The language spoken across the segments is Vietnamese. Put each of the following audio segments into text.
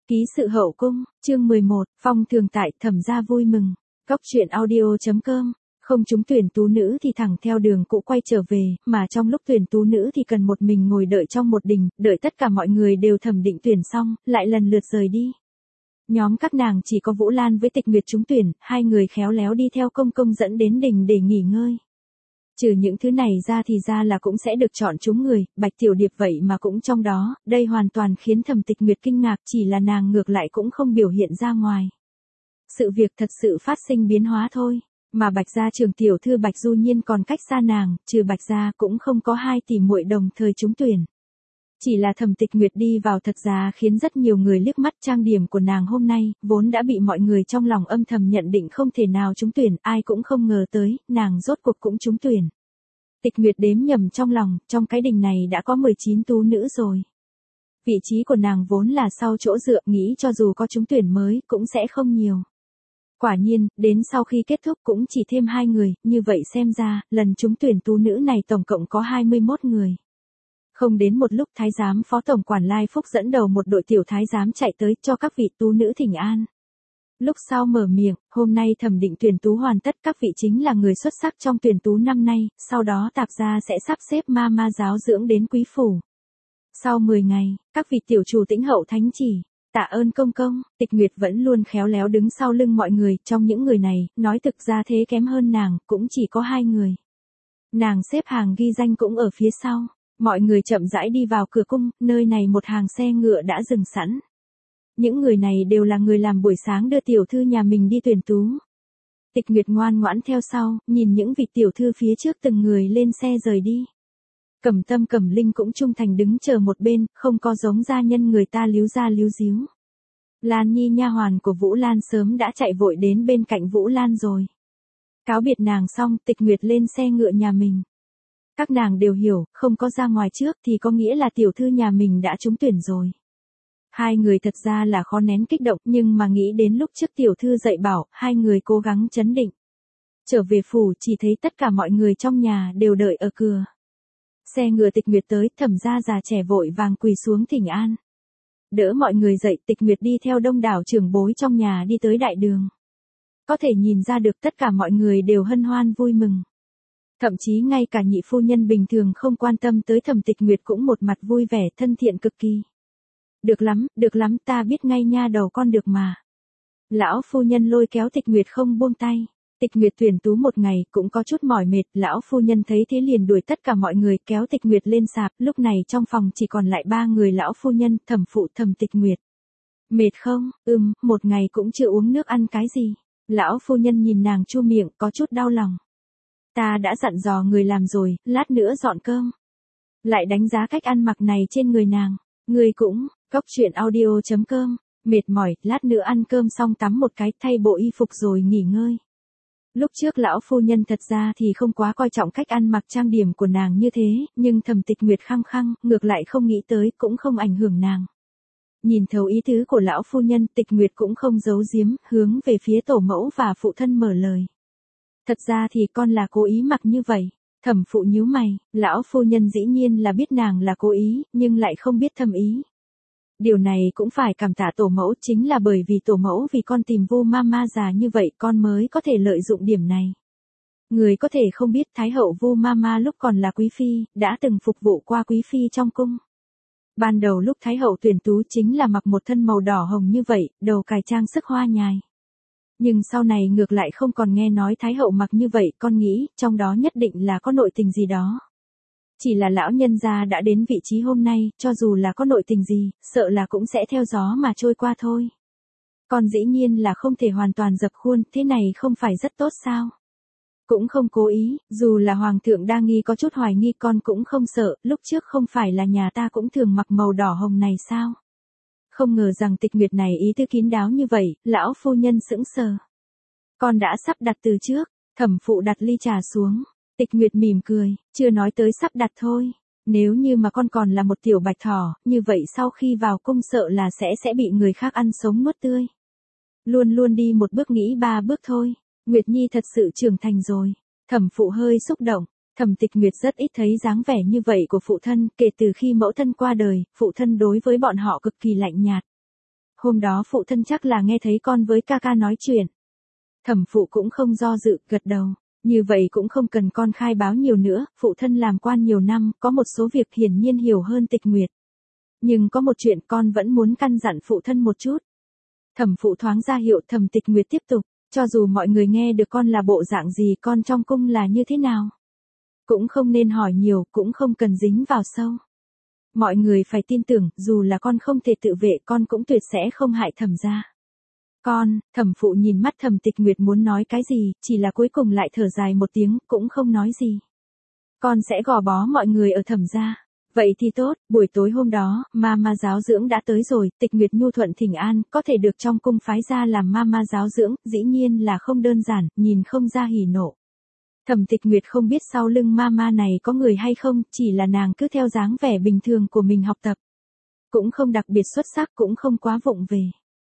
Ký sự hậu cung, chương 11, phong thường tại thẩm gia vui mừng. Góc truyện audio.com. Không trúng tuyển tú nữ thì thẳng theo đường cũ quay trở về, mà trong lúc tuyển tú nữ thì cần một mình ngồi đợi trong một đình, đợi tất cả mọi người đều thẩm định tuyển xong, lại lần lượt rời đi. Nhóm các nàng chỉ có Vũ Lan với Tịch Nguyệt trúng tuyển, hai người khéo léo đi theo công công dẫn đến đình để nghỉ ngơi. Trừ những thứ này ra thì ra là cũng sẽ được chọn trúng người, Bạch Tiểu Điệp vậy mà cũng trong đó, đây hoàn toàn khiến Thẩm Tịch Nguyệt kinh ngạc, chỉ là nàng ngược lại cũng không biểu hiện ra ngoài. Sự việc thật sự phát sinh biến hóa thôi, mà Bạch gia trưởng tiểu thư Bạch Du Nhiên còn cách xa nàng, trừ Bạch gia cũng không có hai tỷ muội đồng thời trúng tuyển. Chỉ là Thẩm Tịch Nguyệt đi vào thật ra khiến rất nhiều người liếc mắt, trang điểm của nàng hôm nay, vốn đã bị mọi người trong lòng âm thầm nhận định không thể nào trúng tuyển, ai cũng không ngờ tới, nàng rốt cuộc cũng trúng tuyển. Tịch Nguyệt đếm nhầm trong lòng, trong cái đình này đã có 19 tú nữ rồi. Vị trí của nàng vốn là sau chỗ dựa, nghĩ cho dù có trúng tuyển mới, cũng sẽ không nhiều. Quả nhiên, đến sau khi kết thúc cũng chỉ thêm 2 người, như vậy xem ra, lần trúng tuyển tú nữ này tổng cộng có 21 người. Không đến một lúc thái giám phó tổng quản Lai Phúc dẫn đầu một đội tiểu thái giám chạy tới cho các vị tú nữ thỉnh an. Lúc sau mở miệng, hôm nay thẩm định tuyển tú hoàn tất, các vị chính là người xuất sắc trong tuyển tú năm nay, sau đó tạp gia sẽ sắp xếp ma giáo dưỡng đến quý phủ. Sau 10 ngày, các vị tiểu chủ tĩnh hậu thánh chỉ, tạ ơn công công. Tịch Nguyệt vẫn luôn khéo léo đứng sau lưng mọi người, trong những người này, nói thực ra thế kém hơn nàng, cũng chỉ có 2 người. Nàng xếp hàng ghi danh cũng ở phía sau. Mọi người chậm rãi đi vào cửa cung, nơi này một hàng xe ngựa đã dừng sẵn. Những người này đều là người làm buổi sáng đưa tiểu thư nhà mình đi tuyển tú. Tịch Nguyệt ngoan ngoãn theo sau, nhìn những vị tiểu thư phía trước từng người lên xe rời đi. Cẩm Tâm Cẩm Linh cũng trung thành đứng chờ một bên, không có giống gia nhân người ta líu ra líu díu. Lan Nhi nha hoàn của Vũ Lan sớm đã chạy vội đến bên cạnh Vũ Lan rồi. Cáo biệt nàng xong, Tịch Nguyệt lên xe ngựa nhà mình. Các nàng đều hiểu, không có ra ngoài trước thì có nghĩa là tiểu thư nhà mình đã trúng tuyển rồi. Hai người thật ra là khó nén kích động, nhưng mà nghĩ đến lúc trước tiểu thư dạy bảo, hai người cố gắng trấn định. Trở về phủ chỉ thấy tất cả mọi người trong nhà đều đợi ở cửa. Xe ngựa Tịch Nguyệt tới, thẩm gia già trẻ vội vàng quỳ xuống thỉnh an. Đỡ mọi người dậy, Tịch Nguyệt đi theo đông đảo trưởng bối trong nhà đi tới đại đường. Có thể nhìn ra được tất cả mọi người đều hân hoan vui mừng. Thậm chí ngay cả nhị phu nhân bình thường không quan tâm tới Thẩm Tịch Nguyệt cũng một mặt vui vẻ thân thiện cực kỳ. Được lắm, ta biết ngay nha đầu con được mà. Lão phu nhân lôi kéo Tịch Nguyệt không buông tay. Tịch Nguyệt tuyển tú một ngày cũng có chút mỏi mệt, lão phu nhân thấy thế liền đuổi tất cả mọi người kéo Tịch Nguyệt lên sạp, lúc này trong phòng chỉ còn lại 3 người lão phu nhân, thẩm phụ, Thẩm Tịch Nguyệt. Mệt không? Một ngày cũng chưa uống nước ăn cái gì. Lão phu nhân nhìn nàng chu miệng, có chút đau lòng. Ta đã dặn dò người làm rồi, lát nữa dọn cơm. Lại đánh giá cách ăn mặc này trên người nàng. Người cũng, góc truyện audio.com, mệt mỏi, lát nữa ăn cơm xong tắm một cái, thay bộ y phục rồi nghỉ ngơi. Lúc trước lão phu nhân thật ra thì không quá coi trọng cách ăn mặc trang điểm của nàng như thế, nhưng Thẩm Tịch Nguyệt khăng khăng, ngược lại không nghĩ tới, cũng không ảnh hưởng nàng. Nhìn thấu ý tứ của lão phu nhân, Tịch Nguyệt cũng không giấu giếm, hướng về phía tổ mẫu và phụ thân mở lời. Thật ra thì con là cố ý mặc như vậy. Thẩm phụ nhíu mày, lão phu nhân dĩ nhiên là biết nàng là cố ý, nhưng lại không biết thâm ý. Điều này cũng phải cảm tạ tổ mẫu, chính là bởi vì tổ mẫu vì con tìm Vu Mama già như vậy con mới có thể lợi dụng điểm này. Người có thể không biết Thái hậu Vu Mama lúc còn là quý phi, đã từng phục vụ qua quý phi trong cung. Ban đầu lúc Thái hậu tuyển tú chính là mặc một thân màu đỏ hồng như vậy, đầu cài trang sức hoa nhài. Nhưng sau này ngược lại không còn nghe nói Thái hậu mặc như vậy, con nghĩ, trong đó nhất định là có nội tình gì đó. Chỉ là lão nhân gia đã đến vị trí hôm nay, cho dù là có nội tình gì, sợ là cũng sẽ theo gió mà trôi qua thôi. Con dĩ nhiên là không thể hoàn toàn dập khuôn, thế này không phải rất tốt sao? Cũng không cố ý, dù là hoàng thượng đa nghi có chút hoài nghi con cũng không sợ, lúc trước không phải là nhà ta cũng thường mặc màu đỏ hồng này sao? Không ngờ rằng Tịch Nguyệt này ý tứ kín đáo như vậy, lão phu nhân sững sờ. Con đã sắp đặt từ trước, thẩm phụ đặt ly trà xuống. Tịch Nguyệt mỉm cười, chưa nói tới sắp đặt thôi. Nếu như mà con còn là một tiểu bạch thỏ, như vậy sau khi vào cung sợ là sẽ bị người khác ăn sống nuốt tươi. Luôn luôn đi một bước nghĩ 3 bước thôi. Nguyệt Nhi thật sự trưởng thành rồi. Thẩm phụ hơi xúc động. Thẩm Tịch Nguyệt rất ít thấy dáng vẻ như vậy của phụ thân, kể từ khi mẫu thân qua đời, phụ thân đối với bọn họ cực kỳ lạnh nhạt. hôm đó phụ thân chắc là nghe thấy con với ca ca nói chuyện. Thẩm phụ cũng không do dự, gật đầu. Như vậy cũng không cần con khai báo nhiều nữa, phụ thân làm quan nhiều năm, có một số việc hiển nhiên hiểu hơn Tịch Nguyệt. Nhưng có một chuyện con vẫn muốn căn dặn phụ thân một chút. Thẩm phụ thoáng ra hiệu. Thẩm Tịch Nguyệt tiếp tục, cho dù mọi người nghe được con là bộ dạng gì, con trong cung là như thế nào. Cũng không nên hỏi nhiều, cũng không cần dính vào sâu. Mọi người phải tin tưởng, dù là con không thể tự vệ, con cũng tuyệt sẽ không hại Thẩm gia. Con, Thẩm phụ nhìn mắt Thẩm Tịch Nguyệt muốn nói cái gì, chỉ là cuối cùng lại thở dài một tiếng, cũng không nói gì. Con sẽ gò bó mọi người ở Thẩm gia. Vậy thì tốt, buổi tối hôm đó, mama giáo dưỡng đã tới rồi, Tịch Nguyệt nhu thuận thỉnh an, có thể được trong cung phái ra làm mama giáo dưỡng, dĩ nhiên là không đơn giản, nhìn không ra hỉ nộ. Thẩm Tịch Nguyệt không biết sau lưng mama này có người hay không, chỉ là nàng cứ theo dáng vẻ bình thường của mình học tập. Cũng không đặc biệt xuất sắc, cũng không quá vụng về.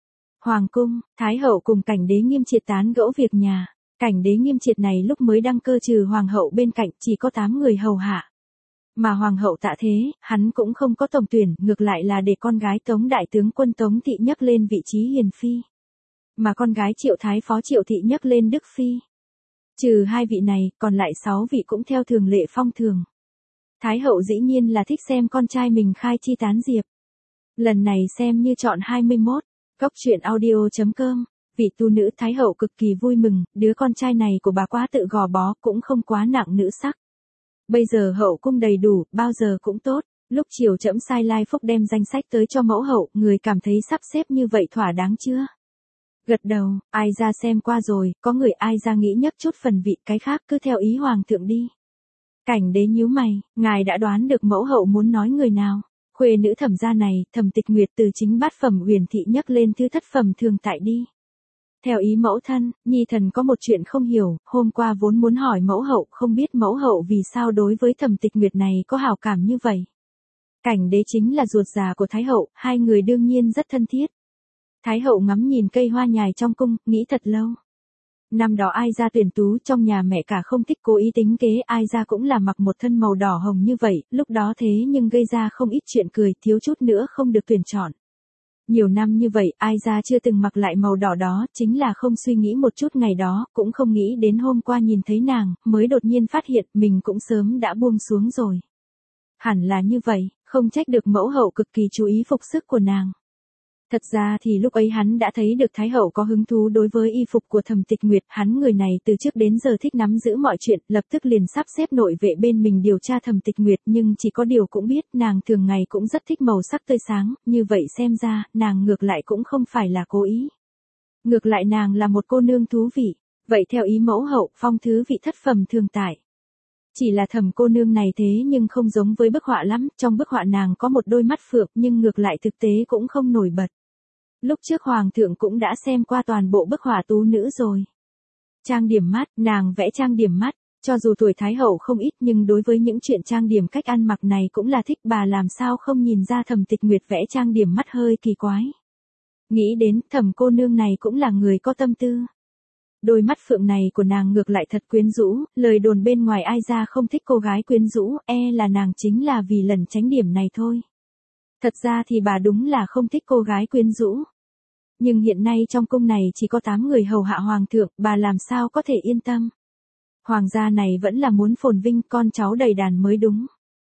Hoàng cung, Thái hậu cùng Cảnh Đế Nghiêm Triệt tán gẫu việc nhà. Cảnh Đế Nghiêm Triệt này lúc mới đăng cơ trừ hoàng hậu bên cạnh chỉ có 8 người hầu hạ. Mà hoàng hậu Tạ Thế, hắn cũng không có tổng tuyển, ngược lại là để con gái Tống đại tướng quân Tống Thị nhấc lên vị trí hiền phi. Mà con gái Triệu Thái phó Triệu Thị nhấc lên đức phi. Trừ 2 vị này, còn lại 6 vị cũng theo thường lệ phong thường. Thái hậu dĩ nhiên là thích xem con trai mình khai chi tán diệp. Lần này xem như chọn 21. Góc truyện audio.com. Vị tu nữ Thái hậu cực kỳ vui mừng, đứa con trai này của bà quá tự gò bó, cũng không quá nặng nữ sắc. Bây giờ hậu cung đầy đủ, bao giờ cũng tốt. Lúc chiều trẫm sai Lai Phúc đem danh sách tới cho mẫu hậu, người cảm thấy sắp xếp như vậy thỏa đáng chưa? Gật đầu, ai ra xem qua rồi, có người ai ra nghĩ nhắc chút phần vị, cái khác cứ theo ý hoàng thượng đi. Cảnh Đế nhíu mày, ngài đã đoán được mẫu hậu muốn nói người nào? Khuê nữ Thẩm gia này, Thẩm Tịch Nguyệt từ chính bát phẩm Uyển thị nhấc lên thứ thất phẩm Thường tại đi. Theo ý mẫu thân, nhi thần có một chuyện không hiểu, hôm qua vốn muốn hỏi mẫu hậu, không biết mẫu hậu vì sao đối với Thẩm Tịch Nguyệt này có hảo cảm như vậy. Cảnh Đế chính là ruột già của Thái hậu, hai người đương nhiên rất thân thiết. Thái hậu ngắm nhìn cây hoa nhài trong cung, nghĩ thật lâu. Năm đó ai ra tuyển tú trong nhà mẹ cả không thích cố ý tính kế, ai ra cũng là mặc một thân màu đỏ hồng như vậy, lúc đó thế nhưng gây ra không ít chuyện cười, thiếu chút nữa không được tuyển chọn. Nhiều năm như vậy, ai ra chưa từng mặc lại màu đỏ đó, chính là không suy nghĩ một chút ngày đó, cũng không nghĩ đến hôm qua nhìn thấy nàng, mới đột nhiên phát hiện mình cũng sớm đã buông xuống rồi. Hẳn là như vậy, không trách được mẫu hậu cực kỳ chú ý phục sức của nàng. Thật ra thì lúc ấy hắn đã thấy được Thái hậu có hứng thú đối với y phục của Thẩm Tịch Nguyệt, hắn người này từ trước đến giờ thích nắm giữ mọi chuyện, lập tức liền sắp xếp nội vệ bên mình điều tra Thẩm Tịch Nguyệt, nhưng chỉ có điều cũng biết nàng thường ngày cũng rất thích màu sắc tươi sáng, như vậy xem ra, nàng ngược lại cũng không phải là cố ý. Ngược lại nàng là một cô nương thú vị, vậy theo ý mẫu hậu, phong thứ vị thất phẩm Thường tại. Chỉ là Thẩm cô nương này thế nhưng không giống với bức họa lắm, trong bức họa nàng có một đôi mắt phượng nhưng ngược lại thực tế cũng không nổi bật. Lúc trước hoàng thượng cũng đã xem qua toàn bộ bức họa tú nữ rồi. Trang điểm mắt, nàng vẽ trang điểm mắt, cho dù tuổi Thái hậu không ít nhưng đối với những chuyện trang điểm cách ăn mặc này cũng là thích, bà làm sao không nhìn ra Thẩm Tịch Nguyệt vẽ trang điểm mắt hơi kỳ quái. Nghĩ đến Thẩm cô nương này cũng là người có tâm tư. Đôi mắt phượng này của nàng ngược lại thật quyến rũ, lời đồn bên ngoài ai ra không thích cô gái quyến rũ, là nàng chính là vì lần tránh điểm này thôi. Thật ra thì bà đúng là không thích cô gái quyến rũ. Nhưng hiện nay trong cung này chỉ có 8 người hầu hạ hoàng thượng, bà làm sao có thể yên tâm. Hoàng gia này vẫn là muốn phồn vinh, con cháu đầy đàn mới đúng.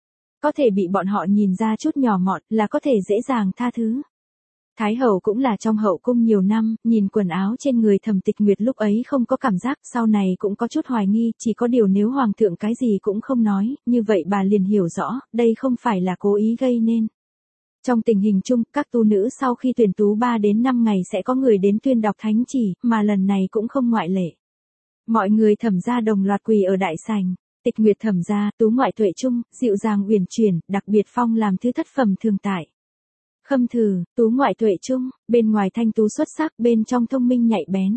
Có thể bị bọn họ nhìn ra chút nhỏ mọn là có thể dễ dàng tha thứ. Thái hậu cũng là trong hậu cung nhiều năm, nhìn quần áo trên người Thẩm Tịch Nguyệt lúc ấy không có cảm giác, sau này cũng có chút hoài nghi, chỉ có điều nếu hoàng thượng cái gì cũng không nói, như vậy bà liền hiểu rõ, đây không phải là cố ý gây nên. Trong tình hình chung, các tu nữ sau khi tuyển tú 3 đến 5 ngày sẽ có người đến tuyên đọc thánh chỉ, mà lần này cũng không ngoại lệ. Mọi người Thẩm gia đồng loạt quỳ ở đại sảnh, Tịch Nguyệt Thẩm gia, tú ngoại tuệ trung, dịu dàng uyển chuyển, đặc biệt phong làm thứ thất phẩm Thường tại. Khâm Thử, tú ngoại tuệ trung, bên ngoài thanh tú xuất sắc, bên trong thông minh nhạy bén.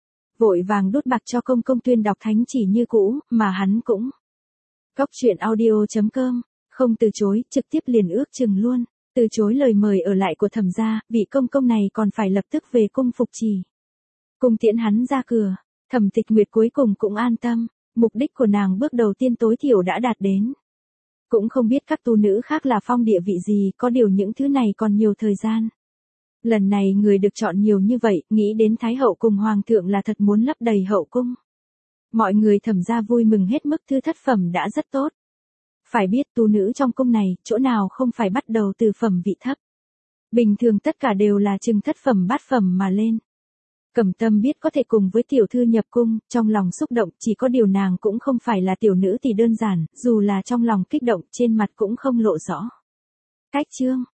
Vội vàng đút bạc cho công công tuyên đọc thánh chỉ như cũ, mà hắn cũng. Góc truyện audio.com, không từ chối, trực tiếp liền ước chừng luôn. Từ chối lời mời ở lại của Thẩm gia, vị công công này còn phải lập tức về cung phục trì. Cung tiễn hắn ra cửa, Thẩm Tịch Nguyệt cuối cùng cũng an tâm, mục đích của nàng bước đầu tiên tối thiểu đã đạt đến. Cũng không biết các tu nữ khác là phong địa vị gì, có điều những thứ này còn nhiều thời gian. Lần này người được chọn nhiều như vậy, nghĩ đến Thái hậu cùng Hoàng thượng là thật muốn lấp đầy hậu cung. Mọi người Thẩm gia vui mừng hết mức, thư thất phẩm đã rất tốt. Phải biết tú nữ trong cung này, chỗ nào không phải bắt đầu từ phẩm vị thấp. Bình thường tất cả đều là chừng thất phẩm bát phẩm mà lên. Cẩm Tâm biết có thể cùng với tiểu thư nhập cung, trong lòng xúc động, chỉ có điều nàng cũng không phải là tiểu nữ thì đơn giản, dù là trong lòng kích động trên mặt cũng không lộ rõ. Cách chương